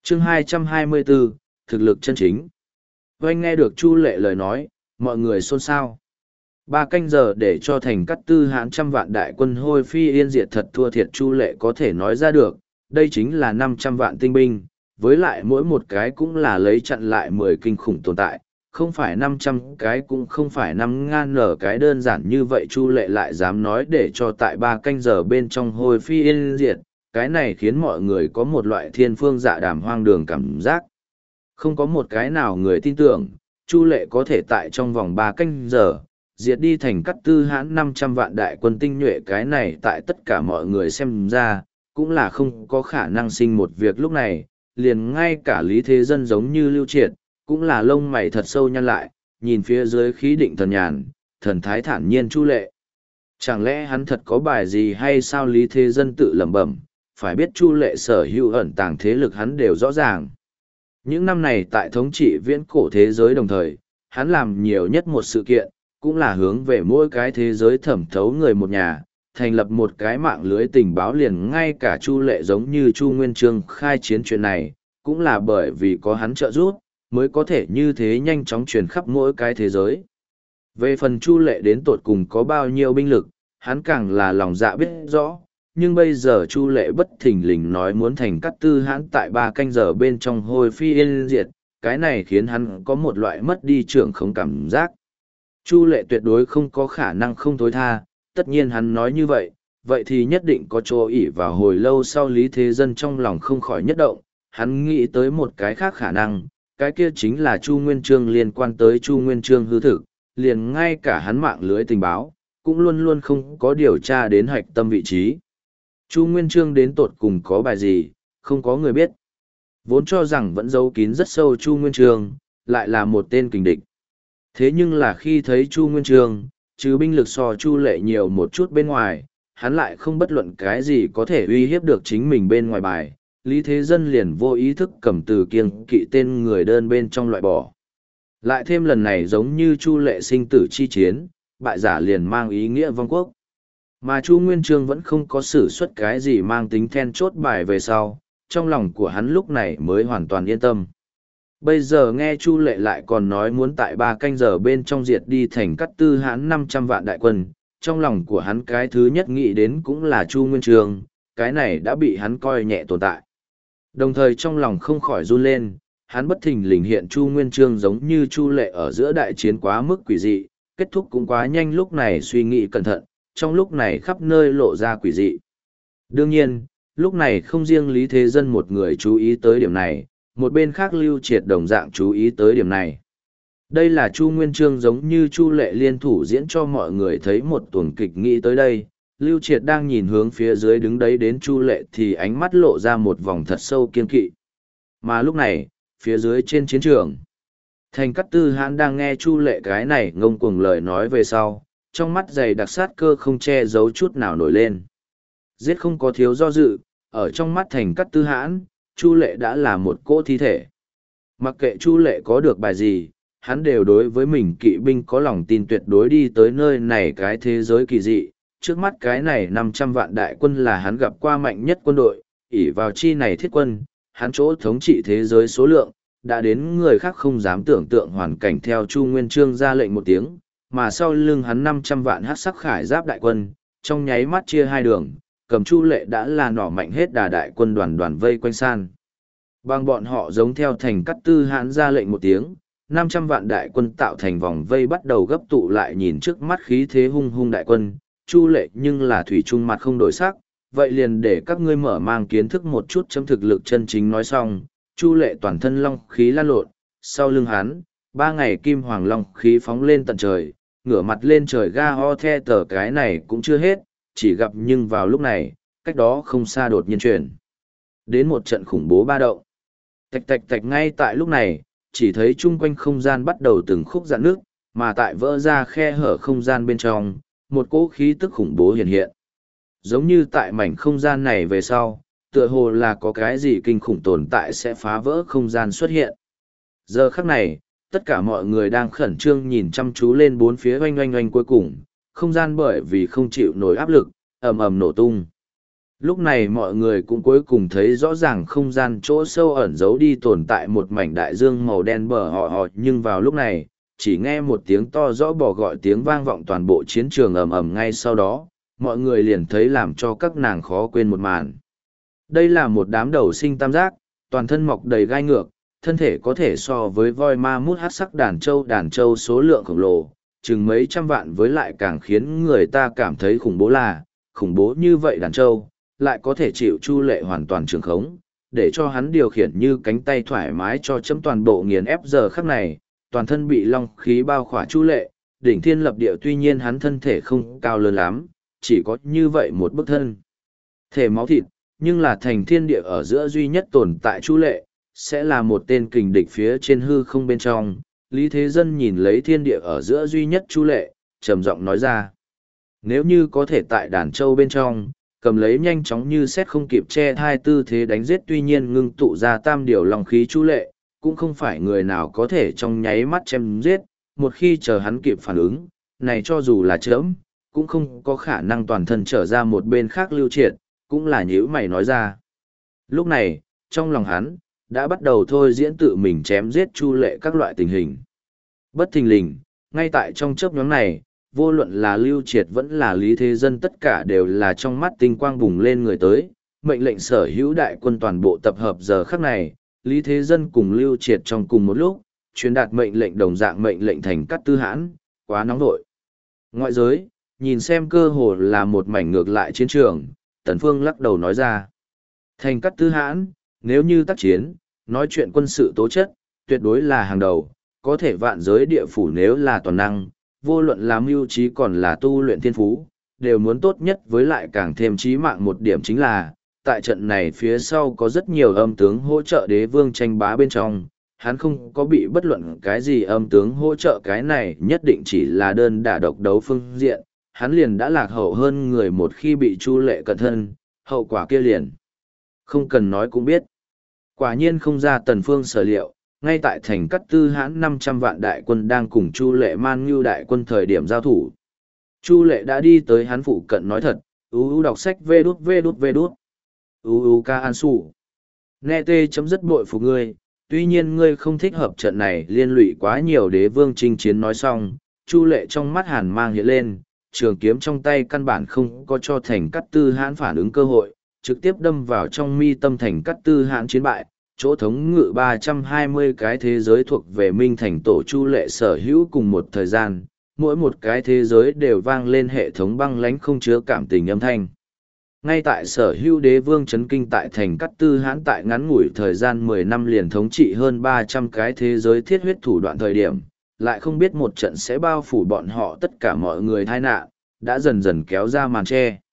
Chương 224, thực lực chân chính. Oanh nghe được Chu Lệ lời nói, mọi người xôn xao. 3 canh giờ để cho thành cát tư hãn 100 vạn đại quân hôi phi yên diệt thật thua thiệt. Chu Lệ có thể nói ra được, đây chính là 500 vạn tinh binh, với lại mỗi một cái cũng là lấy chặn lại 10 kinh khủng tồn tại, không phải 500 cái cũng không phải 5.000 nở cái đơn giản như vậy. Chu Lệ lại dám nói để cho tại 3 canh giờ bên trong hôi phi yên diệt, cái này khiến mọi người có một loại thiên phương dạ đàm hoang đường cảm giác. Không có một cái nào người tin tưởng, Chu Lệ có thể tại trong vòng 3 canh giờ, diệt đi thành cát tư hãn 500 vạn đại quân tinh nhuệ. Cái này tại tất cả mọi người xem ra, cũng là không có khả năng sinh một việc. Lúc này, liền ngay cả Lý Thế Dân giống như Lưu Triệt, cũng là lông mày thật sâu nhăn lại, nhìn phía dưới khí định thần nhàn, thần thái thản nhiên Chu Lệ. Chẳng lẽ hắn thật có bài gì hay sao? Lý Thế Dân tự lẩm bẩm, phải biết Chu Lệ sở hữu ẩn tàng thế lực hắn đều rõ ràng. Những năm này tại thống trị viễn cổ thế giới đồng thời, hắn làm nhiều nhất một sự kiện, cũng là hướng về mỗi cái thế giới thẩm thấu người một nhà, thành lập một cái mạng lưới tình báo. Liền ngay cả Chu Lệ giống như Chu Nguyên Chương khai chiến chuyện này, cũng là bởi vì có hắn trợ giúp, mới có thể như thế nhanh chóng truyền khắp mỗi cái thế giới. Về phần Chu Lệ đến tột cùng có bao nhiêu binh lực, hắn càng là lòng dạ biết rõ. Nhưng bây giờ Chu Lệ bất thình lình nói muốn thành cát tư hãn tại 3 canh giờ bên trong hôi phi yên diệt, cái này khiến hắn có một loại mất đi trưởng không cảm giác. Chu Lệ tuyệt đối không có khả năng không tối tha, tất nhiên hắn nói như vậy, vậy thì nhất định có chỗ ỷ vào. Hồi lâu sau Lý Thế Dân trong lòng không khỏi nhất động, hắn nghĩ tới một cái khác khả năng, cái kia chính là Chu Nguyên Chương. Liên quan tới Chu Nguyên Chương hư thực, liền ngay cả hắn mạng lưới tình báo, cũng luôn luôn không có điều tra đến hạch tâm vị trí. Chu Nguyên Chương đến tột cùng có bài gì, không có người biết. Vốn cho rằng vẫn giấu kín rất sâu Chu Nguyên Chương, lại là một tên kình địch. Thế nhưng là khi thấy Chu Nguyên Chương, trừ binh lực so Chu Lệ nhiều một chút bên ngoài, hắn lại không bất luận cái gì có thể uy hiếp được chính mình bên ngoài bài. Lý Thế Dân liền vô ý thức cầm từ kiêng kỵ tên người đơn bên trong loại bỏ. Lại thêm lần này giống như Chu Lệ sinh tử chi chiến, bại giả liền mang ý nghĩa vong quốc. Mà Chu Nguyên Chương vẫn không có sử xuất cái gì mang tính then chốt bài về sau, trong lòng của hắn lúc này mới hoàn toàn yên tâm. Bây giờ nghe Chu Lệ lại còn nói muốn tại 3 canh giờ bên trong diệt đi thành cát tư hãn 500 vạn đại quân, trong lòng của hắn cái thứ nhất nghĩ đến cũng là Chu Nguyên Chương, cái này đã bị hắn coi nhẹ tồn tại. Đồng thời trong lòng không khỏi run lên, hắn bất thình lình hiện Chu Nguyên Chương giống như Chu Lệ ở giữa đại chiến quá mức quỷ dị, kết thúc cũng quá nhanh. Lúc này suy nghĩ cẩn thận, trong lúc này khắp nơi lộ ra quỷ dị. Đương nhiên, lúc này không riêng Lý Thế Dân một người chú ý tới điểm này, một bên khác Lưu Triệt đồng dạng chú ý tới điểm này. Đây là Chu Nguyên Chương giống như Chu Lệ liên thủ diễn cho mọi người thấy một tuần kịch. nghĩ tới đây, Lưu Triệt đang nhìn hướng phía dưới đứng đấy đến Chu Lệ thì ánh mắt lộ ra một vòng thật sâu kiên kỵ. Mà lúc này, phía dưới trên chiến trường, thành cát tư hãn đang nghe Chu Lệ cái này ngông cuồng lời nói về sau, trong mắt dày đặc sát cơ không che giấu chút nào nổi lên. Giết không có thiếu do dự, ở trong mắt thành cát tư hãn, Chu Lệ đã là một cỗ thi thể. Mặc kệ Chu Lệ có được bài gì, hắn đều đối với mình kỵ binh có lòng tin tuyệt đối. Đi tới nơi này cái thế giới kỳ dị, trước mắt cái này 500 vạn đại quân là hắn gặp qua mạnh nhất quân đội, ỷ vào chi này thiết quân, hắn chỗ thống trị thế giới số lượng, đã đến người khác không dám tưởng tượng hoàn cảnh. Theo Chu Nguyên Chương ra lệnh một tiếng, mà sau lưng hắn 500 vạn hắc sắc khải giáp đại quân, trong nháy mắt chia hai đường, cầm Chu Lệ đã là nỏ mạnh hết đà đại quân đoàn đoàn vây quanh san. Bằng bọn họ giống theo thành cát tư hãn ra lệnh một tiếng, 500 vạn đại quân tạo thành vòng vây bắt đầu gấp tụ lại. Nhìn trước mắt khí thế hung hung đại quân, Chu Lệ nhưng là thủy chung mặt không đổi sắc. Vậy liền để các ngươi mở mang kiến thức một chút chấm thực lực chân chính. Nói xong, Chu Lệ toàn thân long khí lan lộn, sau lưng hắn, 3 ngày kim hoàng long khí phóng lên tận trời, ngửa mặt lên trời ga ho the tờ. Cái này cũng chưa hết, chỉ gặp nhưng vào lúc này, cách đó không xa đột nhiên chuyển đến một trận khủng bố ba động. Tạch tạch tạch. Ngay tại lúc này, chỉ thấy chung quanh không gian bắt đầu từng khúc rạn nước, mà tại vỡ ra khe hở không gian bên trong, một cỗ khí tức khủng bố hiện hiện. Giống như tại mảnh không gian này về sau, tựa hồ là có cái gì kinh khủng tồn tại sẽ phá vỡ không gian xuất hiện. Giờ khắc này, tất cả mọi người đang khẩn trương nhìn chăm chú lên bốn phía. Oanh oanh oanh. Cuối cùng, không gian bởi vì không chịu nổi áp lực, ầm ầm nổ tung. Lúc này mọi người cũng cuối cùng thấy rõ ràng không gian chỗ sâu ẩn giấu đi tồn tại một mảnh đại dương màu đen bờ họ họ, nhưng vào lúc này, chỉ nghe một tiếng to rõ bò gọi tiếng vang vọng toàn bộ chiến trường ầm ầm. Ngay sau đó, mọi người liền thấy làm cho các nàng khó quên một màn. Đây là một đám đầu sinh tam giác, toàn thân mọc đầy gai ngược, thân thể có thể so với voi ma mút hát sắc đàn trâu số lượng khổng lồ, chừng mấy trăm vạn, với lại càng khiến người ta cảm thấy khủng bố là, khủng bố như vậy đàn trâu, lại có thể chịu Chu Lệ hoàn toàn trường khống, để cho hắn điều khiển như cánh tay thoải mái cho chấm toàn bộ nghiền ép. Giờ khắc này, toàn thân bị long khí bao khỏa Chu Lệ, đỉnh thiên lập địa. Tuy nhiên hắn thân thể không cao lớn lắm, chỉ có như vậy một bức thân thể máu thịt, nhưng là thành thiên địa ở giữa duy nhất tồn tại Chu Lệ, sẽ là một tên kình địch phía trên hư không bên trong. Lý Thế Dân nhìn lấy thiên địa ở giữa duy nhất Chu Lệ, trầm giọng nói ra. Nếu như có thể tại đàn châu bên trong, cầm lấy nhanh chóng như xét không kịp che hai tư thế đánh giết, tuy nhiên ngưng tụ ra tam điều long khí Chu Lệ, cũng không phải người nào có thể trong nháy mắt chém giết, một khi chờ hắn kịp phản ứng, này cho dù là chớm, cũng không có khả năng toàn thân trở ra một bên khác. Lưu Triệt, cũng là nhíu mày nói ra. Lúc này, trong lòng hắn, đã bắt đầu thôi diễn tự mình chém giết Chu Lệ các loại tình hình. Bất thình lình, ngay tại trong chớp nhoáng này, vô luận là Lưu Triệt vẫn là Lý Thế Dân, tất cả đều là trong mắt tinh quang bùng lên người tới, mệnh lệnh sở hữu đại quân toàn bộ tập hợp. Giờ khắc này, Lý Thế Dân cùng Lưu Triệt trong cùng một lúc, truyền đạt mệnh lệnh đồng dạng mệnh lệnh Thành Cát Tư Hãn, quá nóng vội. Ngoại giới, nhìn xem cơ hồ là một mảnh ngược lại chiến trường, Tần Phương lắc đầu nói ra. Thành Cát Tư Hãn, nếu như tác chiến, nói chuyện quân sự tố chất, tuyệt đối là hàng đầu, có thể vạn giới địa phủ nếu là toàn năng, vô luận là mưu trí còn là tu luyện thiên phú, đều muốn tốt nhất. Với lại càng thêm chí mạng một điểm chính là, tại trận này phía sau có rất nhiều âm tướng hỗ trợ đế vương tranh bá bên trong, hắn không có bị bất luận cái gì âm tướng hỗ trợ, cái này nhất định chỉ là đơn đả độc đấu phương diện, hắn liền đã lạc hậu hơn người. Một khi bị Chu Lệ cận thân, hậu quả kia liền không cần nói cũng biết. Quả nhiên không ra Tần Phương sở liệu, ngay tại thành Cát Tư Hãn 500 vạn đại quân đang cùng Chu Lệ Man Ngưu đại quân thời điểm giao thủ. Chu Lệ đã đi tới hắn phụ cận nói thật, đọc sách vê đút. Ca An Sủ. Nghe tê chấm dứt bội phục ngươi, tuy nhiên ngươi không thích hợp trận này liên lụy quá nhiều đế vương chinh chiến. Nói xong, Chu Lệ trong mắt hàn mang hiện lên, trường kiếm trong tay căn bản không có cho thành Cát Tư Hãn phản ứng cơ hội, trực tiếp đâm vào trong mi tâm thành Cát Tư Hãn chiến bại. Chỗ thống ngự 320 cái thế giới thuộc về Minh Thành tổ Chu Lệ sở hữu cùng một thời gian, mỗi một cái thế giới đều vang lên hệ thống băng lãnh không chứa cảm tình âm thanh. Ngay tại sở hữu đế vương chấn kinh tại thành Cát Tư Hãn tại ngắn ngủi thời gian 10 năm liền thống trị hơn 300 cái thế giới thiết huyết thủ đoạn thời điểm, lại không biết một trận sẽ bao phủ bọn họ tất cả mọi người tai nạn, đã dần dần kéo ra màn che.